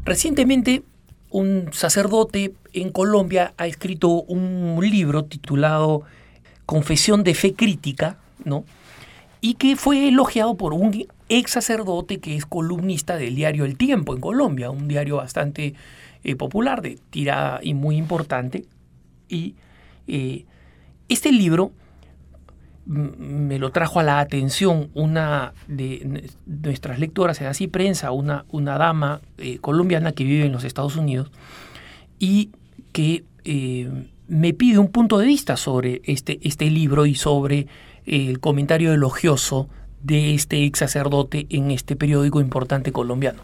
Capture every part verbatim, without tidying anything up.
Recientemente, un sacerdote en Colombia ha escrito un libro titulado Confesión de Fe Crítica, ¿no? Y que fue elogiado por un ex sacerdote que es columnista del diario El Tiempo en Colombia, un diario bastante eh, popular, de tirada y muy importante. Y eh, este libro me lo trajo a la atención una de nuestras lectoras en Así Prensa, una, una dama eh, colombiana que vive en los Estados Unidos y que eh, me pide un punto de vista sobre este, este libro y sobre eh, el comentario elogioso de este ex sacerdote en este periódico importante colombiano.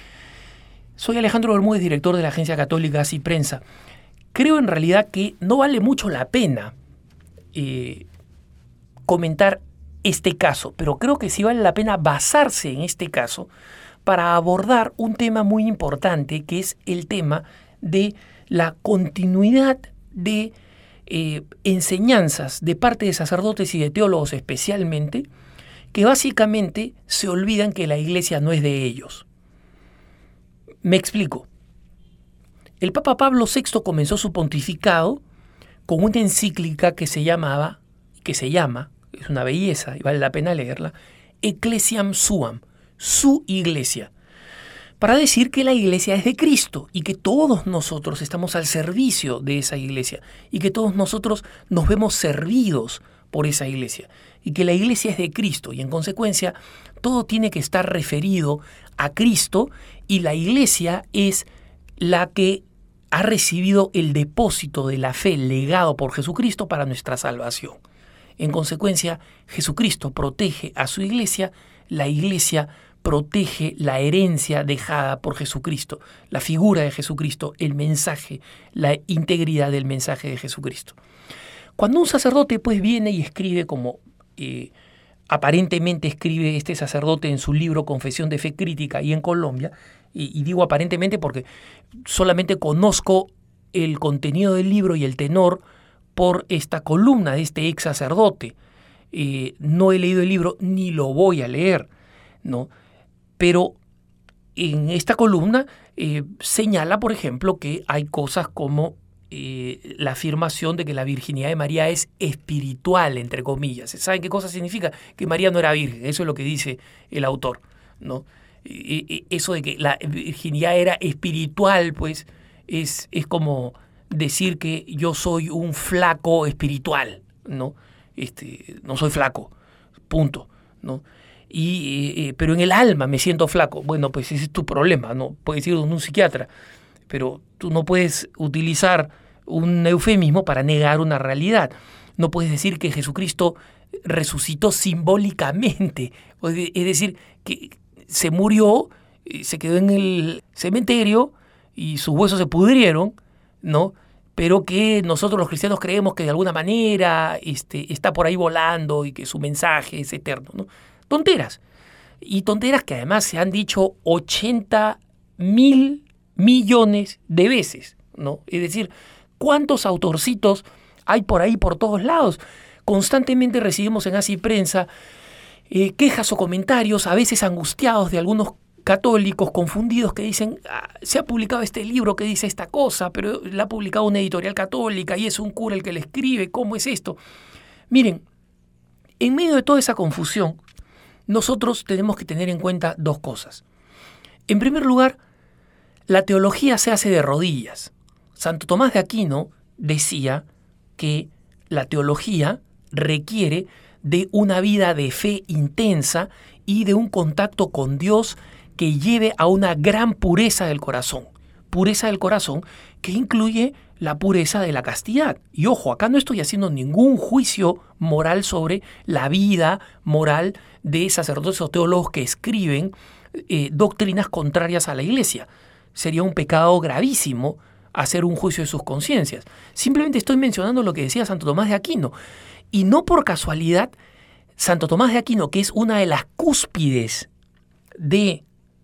Soy Alejandro Bermúdez, director de la agencia católica Así Prensa. Creo en realidad que no vale mucho la pena eh, comentar este caso, pero creo que sí vale la pena basarse en este caso para abordar un tema muy importante, que es el tema de la continuidad de eh, enseñanzas de parte de sacerdotes y de teólogos especialmente, que básicamente se olvidan que la iglesia no es de ellos. Me explico. El Papa Pablo sexto comenzó su pontificado con una encíclica que se llamaba, que se llama, es una belleza y vale la pena leerla, Ecclesiam Suam, su iglesia, para decir que la iglesia es de Cristo y que todos nosotros estamos al servicio de esa iglesia y que todos nosotros nos vemos servidos por esa iglesia y que la iglesia es de Cristo y en consecuencia todo tiene que estar referido a Cristo y la iglesia es la que ha recibido el depósito de la fe legado por Jesucristo para nuestra salvación. En consecuencia, Jesucristo protege a su iglesia, la iglesia protege la herencia dejada por Jesucristo, la figura de Jesucristo, el mensaje, la integridad del mensaje de Jesucristo. Cuando un sacerdote pues viene y escribe como eh, aparentemente escribe este sacerdote en su libro Confesión de Fe Crítica y en Colombia, y, y digo aparentemente porque solamente conozco el contenido del libro y el tenor por esta columna de este ex sacerdote. Eh, no he leído el libro ni lo voy a leer, ¿no? Pero en esta columna eh, señala, por ejemplo, que hay cosas como eh, la afirmación de que la virginidad de María es espiritual, entre comillas. ¿Saben qué cosa significa? Que María no era virgen. Eso es lo que dice el autor, ¿no? Eh, eso de que la virginidad era espiritual, pues, es, es como decir que yo soy un flaco espiritual, ¿no? Este, no soy flaco, punto, ¿no? Y, eh, pero en el alma me siento flaco. Bueno, pues ese es tu problema, ¿no? Puedes ir a un psiquiatra, pero tú no puedes utilizar un eufemismo para negar una realidad. No puedes decir que Jesucristo resucitó simbólicamente, es decir, que se murió, se quedó en el cementerio y sus huesos se pudrieron, ¿no? Pero que nosotros los cristianos creemos que de alguna manera este, está por ahí volando y que su mensaje es eterno, ¿no? Tonteras. Y tonteras que además se han dicho ochenta mil millones de veces, ¿no? Es decir, ¿cuántos autorcitos hay por ahí por todos lados? Constantemente recibimos en Así Prensa eh, quejas o comentarios, a veces angustiados de algunos católicos confundidos que dicen, ah, se ha publicado este libro que dice esta cosa, pero la ha publicado una editorial católica y es un cura el que le escribe, ¿cómo es esto? Miren, en medio de toda esa confusión, nosotros tenemos que tener en cuenta dos cosas. En primer lugar, la teología se hace de rodillas. Santo Tomás de Aquino decía que la teología requiere de una vida de fe intensa y de un contacto con Dios que lleve a una gran pureza del corazón. Pureza del corazón que incluye la pureza de la castidad. Y ojo, acá no estoy haciendo ningún juicio moral sobre la vida moral de sacerdotes o teólogos que escriben eh, doctrinas contrarias a la Iglesia. Sería un pecado gravísimo hacer un juicio de sus conciencias. Simplemente estoy mencionando lo que decía Santo Tomás de Aquino. Y no por casualidad, Santo Tomás de Aquino, que es una de las cúspides de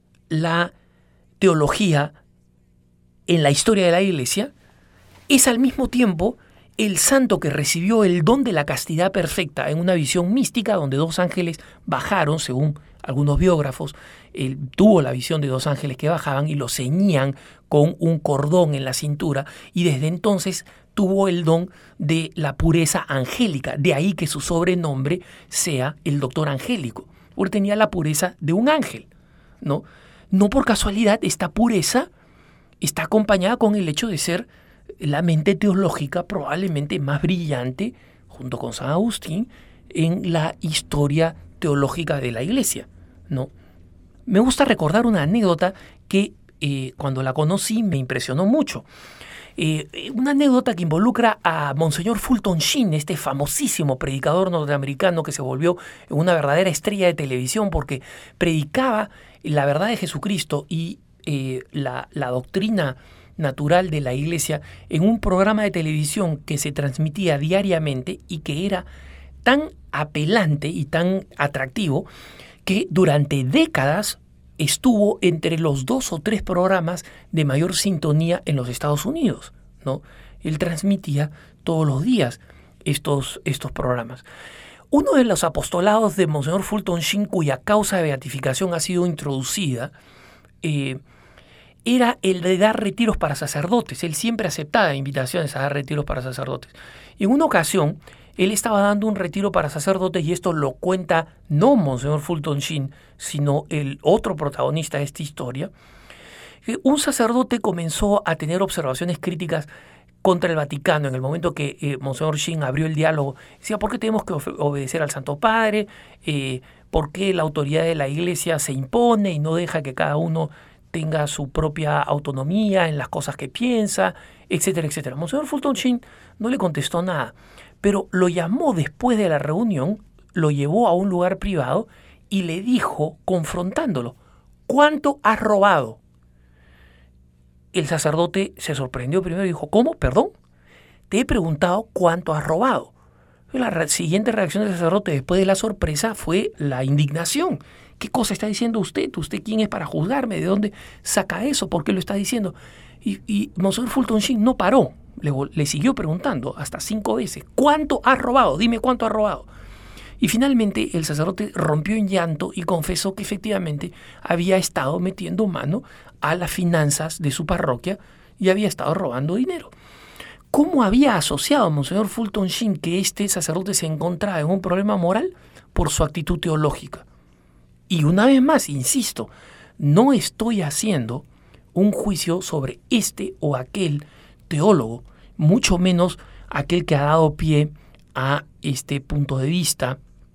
la teología en la historia de la Iglesia, es al mismo tiempo el santo que recibió el don de la castidad perfecta en una visión mística donde dos ángeles bajaron, según algunos biógrafos, él tuvo la visión de dos ángeles que bajaban y lo ceñían con un cordón en la cintura, y desde entonces tuvo el don de la pureza angélica, de ahí que su sobrenombre sea el doctor angélico, porque tenía la pureza de un ángel, ¿no? No por casualidad esta pureza está acompañada con el hecho de ser la mente teológica probablemente más brillante, junto con San Agustín, en la historia teológica de la Iglesia, ¿no? Me gusta recordar una anécdota que eh, cuando la conocí me impresionó mucho. Eh, una anécdota que involucra a Monseñor Fulton Sheen, este famosísimo predicador norteamericano que se volvió una verdadera estrella de televisión porque predicaba la verdad de Jesucristo y eh, la, la doctrina natural de la Iglesia en un programa de televisión que se transmitía diariamente y que era tan apelante y tan atractivo que durante décadas estuvo entre los dos o tres programas de mayor sintonía en los Estados Unidos, ¿no? Él transmitía todos los días estos, estos programas. Uno de los apostolados de Monseñor Fulton Sheen, cuya causa de beatificación ha sido introducida, eh, era el de dar retiros para sacerdotes. Él siempre aceptaba invitaciones a dar retiros para sacerdotes. Y en una ocasión, él estaba dando un retiro para sacerdotes, y esto lo cuenta no Monseñor Fulton Sheen, sino el otro protagonista de esta historia. Un sacerdote comenzó a tener observaciones críticas contra el Vaticano en el momento que eh, Monseñor Sheen abrió el diálogo. Decía, ¿por qué tenemos que obedecer al Santo Padre? Eh, ¿Por qué la autoridad de la Iglesia se impone y no deja que cada uno tenga su propia autonomía en las cosas que piensa, etcétera, etcétera? Monseñor Fulton Sheen no le contestó nada, pero lo llamó después de la reunión, lo llevó a un lugar privado y le dijo, confrontándolo, ¿cuánto has robado? El sacerdote se sorprendió primero y dijo, ¿cómo? ¿Perdón? Te he preguntado cuánto has robado. La re- siguiente reacción del sacerdote después de la sorpresa fue la indignación. ¿Qué cosa está diciendo usted? ¿Usted quién es para juzgarme? ¿De dónde saca eso? ¿Por qué lo está diciendo? Y, y Monseñor Fulton Sheen no paró. Le, le siguió preguntando hasta cinco veces. ¿Cuánto has robado? Dime cuánto has robado. Y finalmente el sacerdote rompió en llanto y confesó que efectivamente había estado metiendo mano a las finanzas de su parroquia y había estado robando dinero. ¿Cómo había asociado Monseñor Fulton Sheen que este sacerdote se encontraba en un problema moral? Por su actitud teológica. Y una vez más, insisto, no estoy haciendo un juicio sobre este o aquel teólogo, mucho menos aquel que ha dado pie a este punto de vista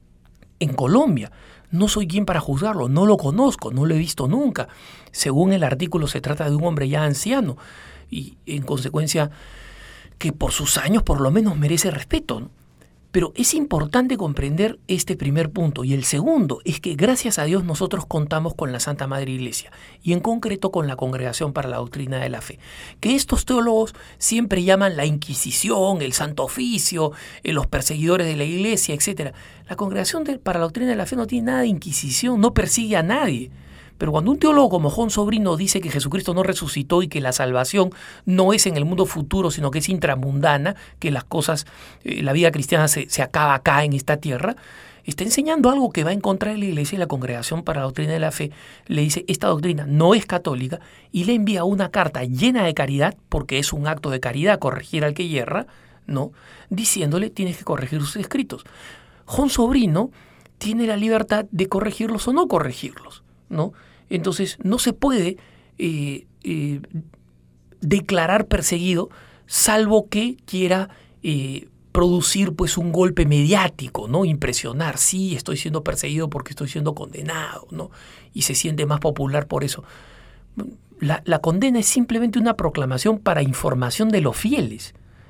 en Colombia. No soy quien para juzgarlo, no lo conozco, no lo he visto nunca. Según el artículo se trata de un hombre ya anciano y en consecuencia que por sus años por lo menos merece respeto, ¿no? Pero es importante comprender este primer punto. Y el segundo es que gracias a Dios nosotros contamos con la Santa Madre Iglesia y en concreto con la Congregación para la Doctrina de la Fe, que estos teólogos siempre llaman la Inquisición, el Santo Oficio, eh, los perseguidores de la Iglesia, etcétera. La Congregación de, para la Doctrina de la Fe no tiene nada de Inquisición, no persigue a nadie. Pero cuando un teólogo como Juan Sobrino dice que Jesucristo no resucitó y que la salvación no es en el mundo futuro, sino que es intramundana, que las cosas, eh, la vida cristiana se, se acaba acá en esta tierra, está enseñando algo que va en contra de la Iglesia, y la Congregación para la Doctrina de la Fe le dice, esta doctrina no es católica, y le envía una carta llena de caridad, porque es un acto de caridad corregir al que yerra, ¿no? Diciéndole, tienes que corregir sus escritos. Juan Sobrino tiene la libertad de corregirlos o no corregirlos, ¿no? Entonces no se puede eh, eh, declarar perseguido salvo que quiera eh, producir pues un golpe mediático, ¿no? Impresionar, sí, estoy siendo perseguido porque estoy siendo condenado, ¿no? Y se siente más popular por eso. La, la condena es simplemente una proclamación para información de los fieles,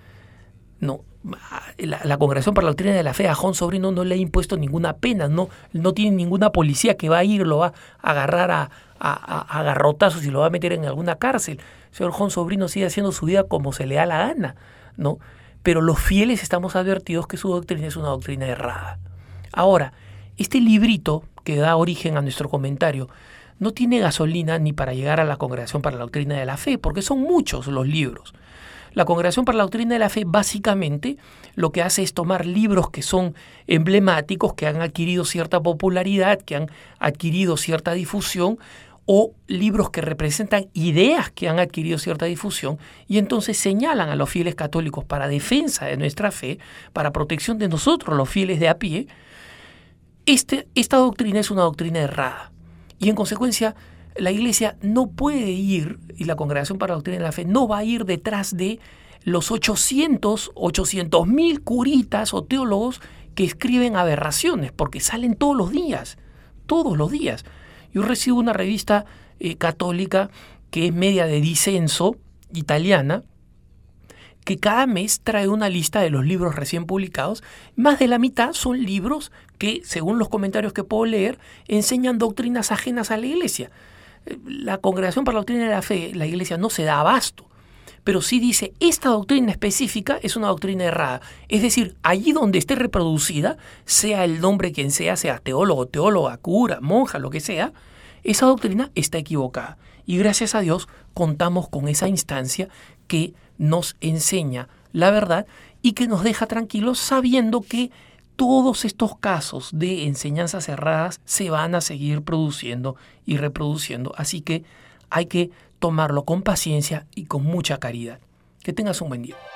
¿no? La, la Congregación para la Doctrina de la Fe a Juan Sobrino no le ha impuesto ninguna pena, no, no tiene ninguna policía que va a ir, lo va a agarrar a, a, a garrotazos y lo va a meter en alguna cárcel. El señor Juan Sobrino sigue haciendo su vida como se le da la gana, ¿no? Pero los fieles estamos advertidos que su doctrina es una doctrina errada. Ahora, este librito que da origen a nuestro comentario no tiene gasolina ni para llegar a la Congregación para la Doctrina de la Fe, porque son muchos los libros. La Congregación para la Doctrina de la Fe básicamente lo que hace es tomar libros que son emblemáticos, que han adquirido cierta popularidad, que han adquirido cierta difusión, o libros que representan ideas que han adquirido cierta difusión, y entonces señalan a los fieles católicos para defensa de nuestra fe, para protección de nosotros los fieles de a pie. Este, esta doctrina es una doctrina errada, y en consecuencia la Iglesia no puede ir, y la Congregación para la Doctrina de la Fe no va a ir detrás de los ochocientos mil curitas o teólogos que escriben aberraciones, porque salen todos los días, todos los días. Yo recibo una revista eh, católica que es media de disenso, italiana, que cada mes trae una lista de los libros recién publicados. Más de la mitad son libros que, según los comentarios que puedo leer, enseñan doctrinas ajenas a la Iglesia. La Congregación para la Doctrina de la Fe, la Iglesia no se da abasto, pero sí dice, esta doctrina específica es una doctrina errada. Es decir, allí donde esté reproducida, sea el nombre quien sea, sea teólogo, teóloga, cura, monja, lo que sea, esa doctrina está equivocada. Y gracias a Dios contamos con esa instancia que nos enseña la verdad y que nos deja tranquilos sabiendo que todos estos casos de enseñanzas erradas se van a seguir produciendo y reproduciendo. Así que hay que tomarlo con paciencia y con mucha caridad. Que tengas un buen día.